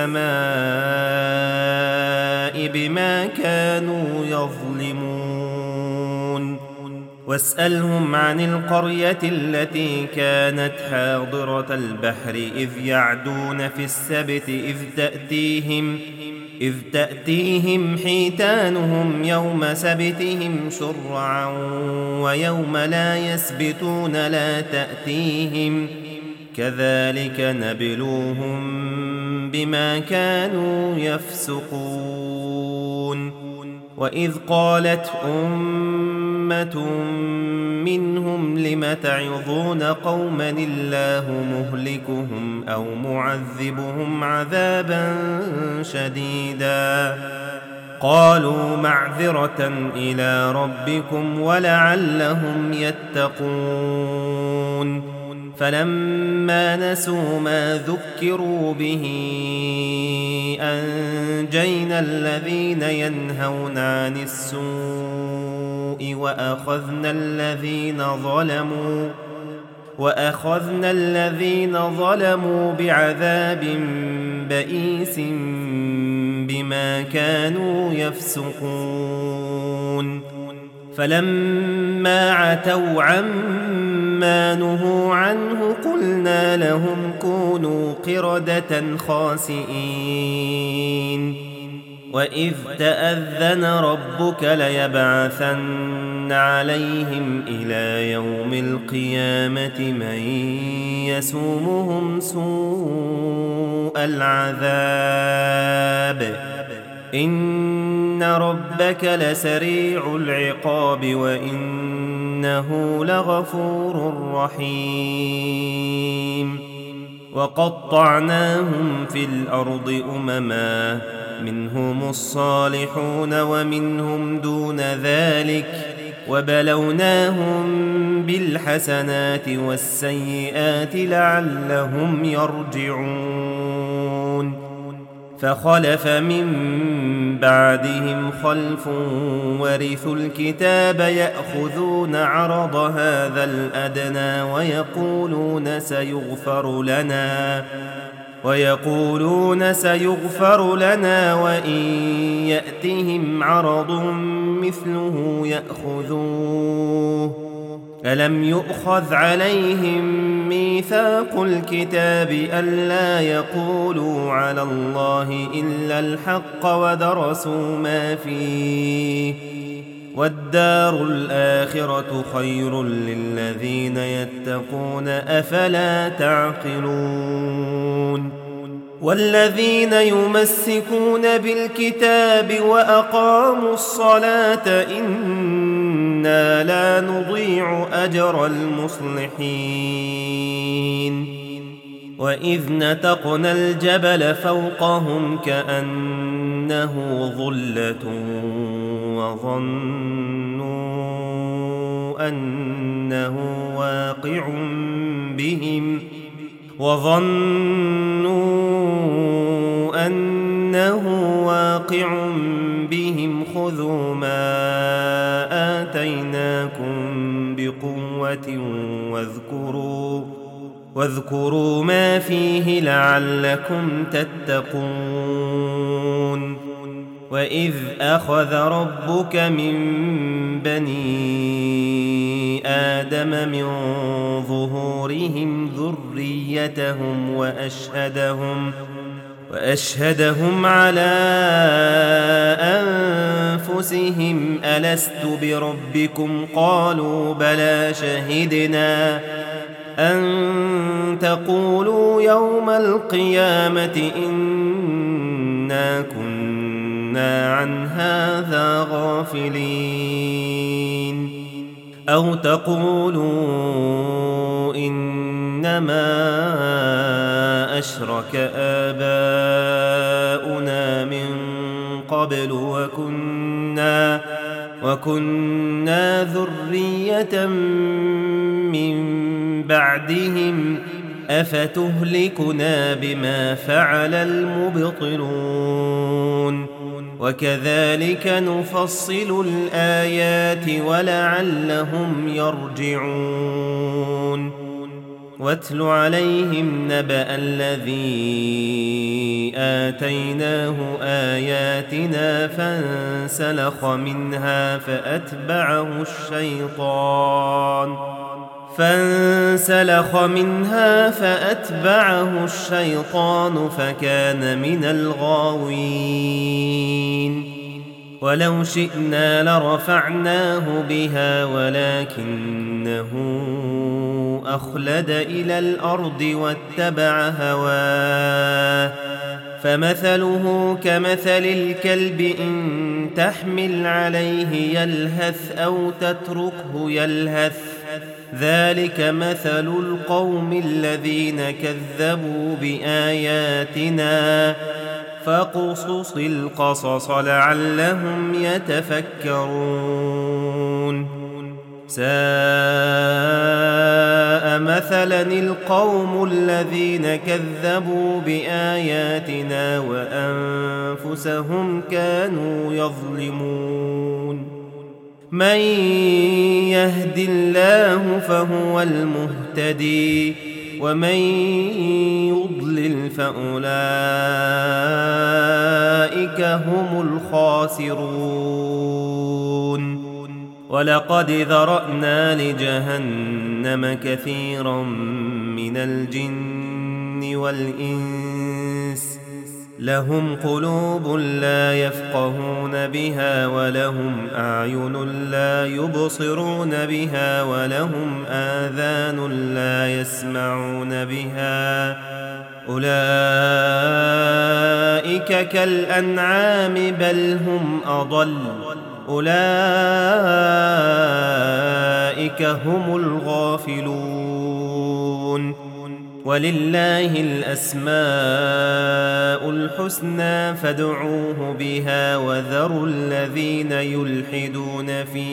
السماء بما كانوا يظلمون. واسألهم عن القرية التي كانت حاضرة البحر إذ يعدون في السبت إذ تأتيهم حيتانهم يوم سبتهم شرعا ويوم لا يسبتون لا تأتيهم، كذلك نبلوهم بما كانوا يفسقون. وإذ قالت أمة منهم لم تعظون قوما الله مهلكهم أو معذبهم عذابا شديدا، قالوا معذرة إلى ربكم ولعلهم يتقون. فلما نسوا ما ذكروا به أنجينا الذين ينهون عن السوء وأخذنا الذين ظلموا بعذاب بئيس بما كانوا يفسقون. فلما عتوا عما نهوا عنه قلنا لهم كونوا قردة خاسئين. وإذ تأذن ربك ليبعثن عليهم إلى يوم القيامة من يسومهم سوء العذاب، إن ربك لسريع العقاب وإنه لغفور رحيم. وقطعناهم في الأرض أمما منهم الصالحون ومنهم دون ذلك، وبلوناهم بالحسنات والسيئات لعلهم يرجعون. فخلف من بعدهم خلف ورثوا الكتاب يأخذون عرض هذا الأدنى ويقولون سيغفر لنا وإن يأتهم عرض مثله يأخذوه. ألم يؤخذ عليهم ميثاق الكتاب ألا يقولوا على الله إلا الحق ودرسوا ما فيه، والدار الآخرة خير للذين يتقون أفلا تعقلون. والذين يمسكون بالكتاب وأقاموا الصلاة إنا لا نضيع أجر المصلحين وإذ نتقنا الجبل فوقهم كأنه ظلة وظنوا أنه واقع بهم خذوا ما آتيناكم بقوة واذكروا ما فيه لعلكم تتقون وإذ أخذ ربك من بني آدم من ظهورهم ذريتهم وأشهدهم على أنفسهم ألست بربكم قالوا بلى شهدنا أن تقولوا يوم القيامة إنا كنا عن هذا غافلين أو تقولوا إنما أشرك آباؤنا من قبل وكنا ذرية من بعدهم أفتهلكنا بما فعل المبطلون وكذلك نفصل الآيات ولعلهم يرجعون واتل عليهم نبأ الذي آتيناه آياتنا فانسلخ منها فأتبعه الشيطان فكان من الغاوين ولو شئنا لرفعناه بها ولكنه أخلد إلى الأرض واتبع هواه فمثله كمثل الكلب إن تحمل عليه يلهث أو تتركه يلهث ذلك مثل القوم الذين كذبوا بآياتنا فاقصص القصص لعلهم يتفكرون ساء مثلا القوم الذين كذبوا بآياتنا وأنفسهم كانوا يظلمون من يهد الله فهو المهتدي ومن يضلل فأولئك هم الخاسرون ولقد ذرأنا لجهنم كثيرا من الجن والإنس لهم قلوب لا يفقهون بها ولهم أعين لا يبصرون بها ولهم آذان لا يسمعون بها أولئك كالأنعام بل هم أضل أولئك هم الغافلون ولله الأسماء الحسنى فادعوه بها وذروا الذين يلحدون في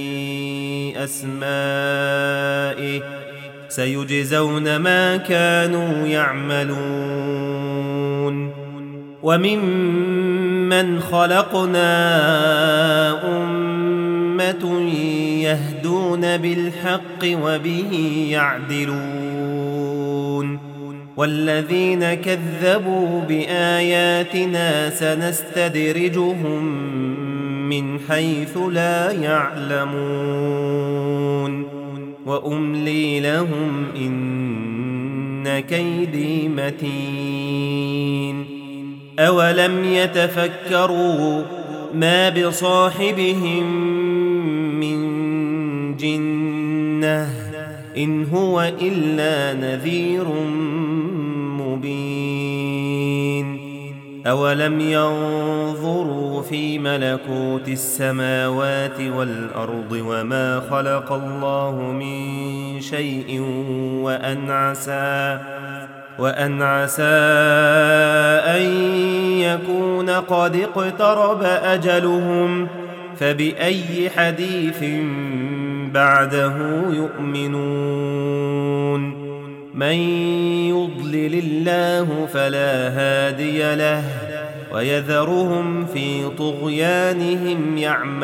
أسمائه سيجزون ما كانوا يعملون وممن خلقنا أمة يهدون بالحق وبه يعدلون والذين كذبوا بآياتنا سنستدرجهم من حيث لا يعلمون وأملي لهم إن كيدي متين أولم يتفكروا ما بصاحبهم من جنة إن هو إلا نذير مبين أولم ينظروا في ملكوت السماوات والأرض وما خلق الله من شيء وأن عسى أن يكون قد اقترب أجلهم فبأي حديث بعده يؤمنون من يضلل الله فلا هادي له ويذرهم في طغيانهم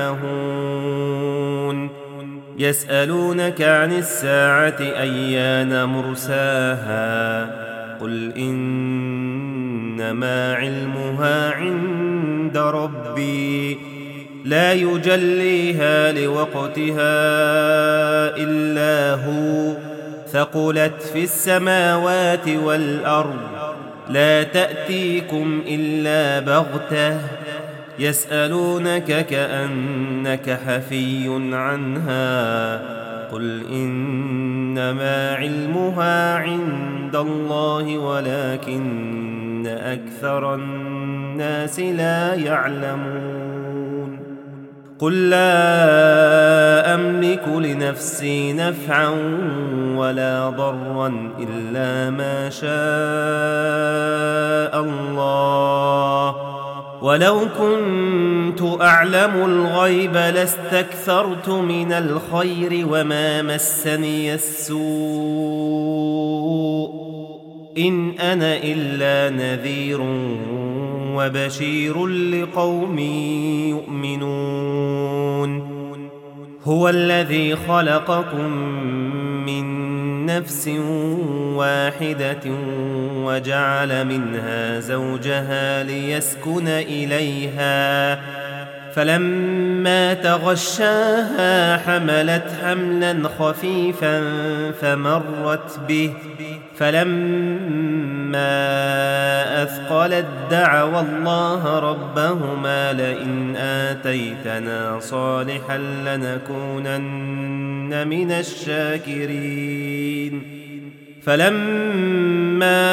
يعمهون يسألونك عن الساعة أيان مرساها قل إنما علمها عند ربي لا يجليها لوقتها إلا هو ثقلت في السماوات والأرض لا تأتيكم إلا بغتة يسألونك كأنك حفي عنها قل إنما علمها عند الله ولكن أكثر الناس لا يعلمون قل لا أملك لنفسي نفعا ولا ضرا إلا ما شاء الله ولو كنت أعلم الغيب لاستكثرت من الخير وما مسني السوء إن أنا إلا نذير وبشير لقوم يؤمنون هو الذي خلقكم من نفس واحدة وجعل منها زوجها ليسكن إليها فلما تغشاها حملت حملا خفيفا فمرت به فلما أثقلت دعوا الله ربهما لئن آتيتنا صالحا لنكونن من الشاكرين فلما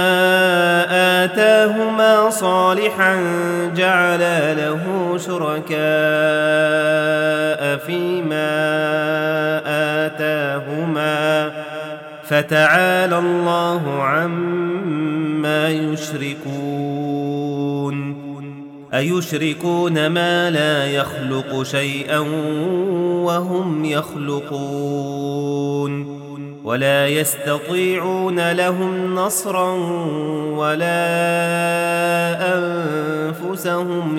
آتاهما صالحا جعلا له شركاء فيما آتاهما فتعالى الله عما يشركون أيشركون ما لا يخلق شيئا وهم يخلقون ولا يستطيعون لهم نصرا ولا أنفسهم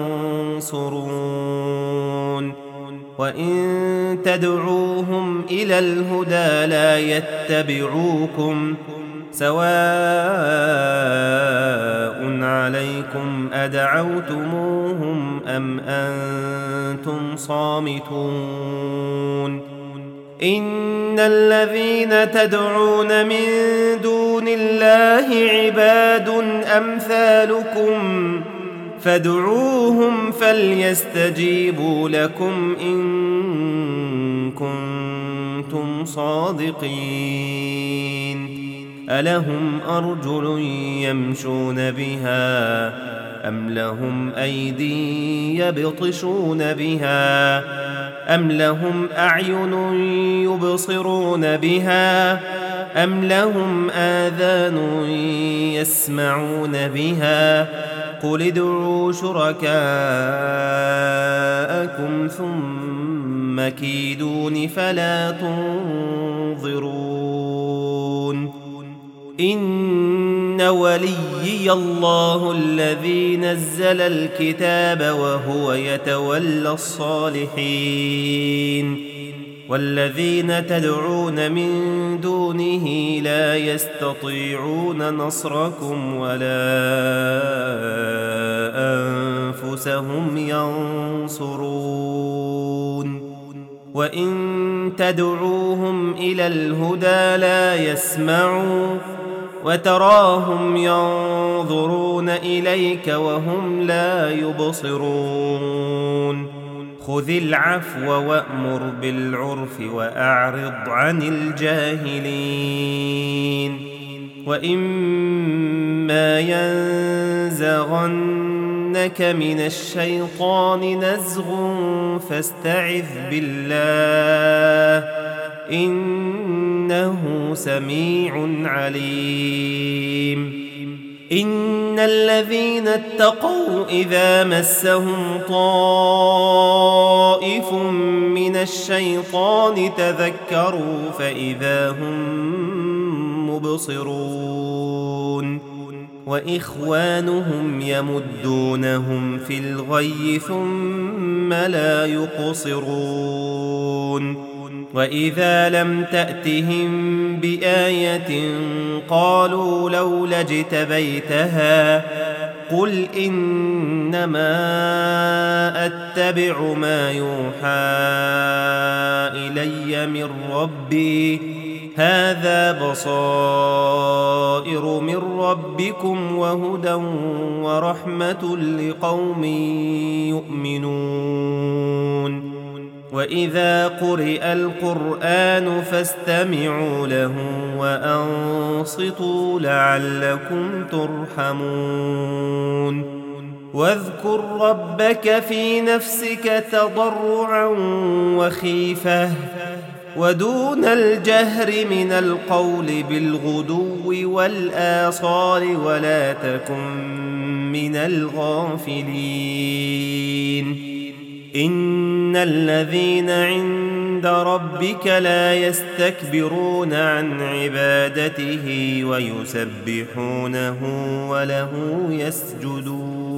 ينصرون وإن تدعوهم إلى الهدى لا يتبعوكم سواء عليكم أدعوتموهم أم أنتم صامتون إن الذين تدعون من دون الله عباد أمثالكم فادعوهم فليستجيبوا لكم إن كنتم صادقين ألهم أرجل يمشون بها أم لهم أيدي يبطشون بها أم لهم أعين يبصرون بها أم لهم آذان يسمعون بها قل ادعوا شركاءكم ثم كيدون فلا تنظرون إن وليي الله الذي نزل الكتاب وهو يتولى الصالحين والذين تدعون من دونه لا يستطيعون نصركم ولا أنفسهم ينصرون وإن تدعوهم إلى الهدى لا يسمعوا وتراهم ينظرون إليك وهم لا يبصرون خذ العفو وأمر بالعرف وأعرض عن الجاهلين وإما إما ينزغنك من الشيطان نزغ فاستعذ بالله إنه سميع عليم إن الذين اتقوا إذا مسهم طائف من الشيطان تذكروا فإذا هم مبصرون وإخوانهم يمدونهم في الغي ثم لا يقصرون وإذا لم تأتهم بآية قالوا لولا اجتبيتها قل إنما أتبع ما يوحى إلي من ربي هذا بصائر من ربكم وهدى ورحمة لقوم يؤمنون وإذا قرئ القرآن فاستمعوا له وأنصتوا لعلكم ترحمون واذكر ربك في نفسك تضرعا وخيفة ودون الجهر من القول بالغدو والآصال ولا تكن من الغافلين إن الذين عند ربك لا يستكبرون عن عبادته ويسبحونه وله يسجدون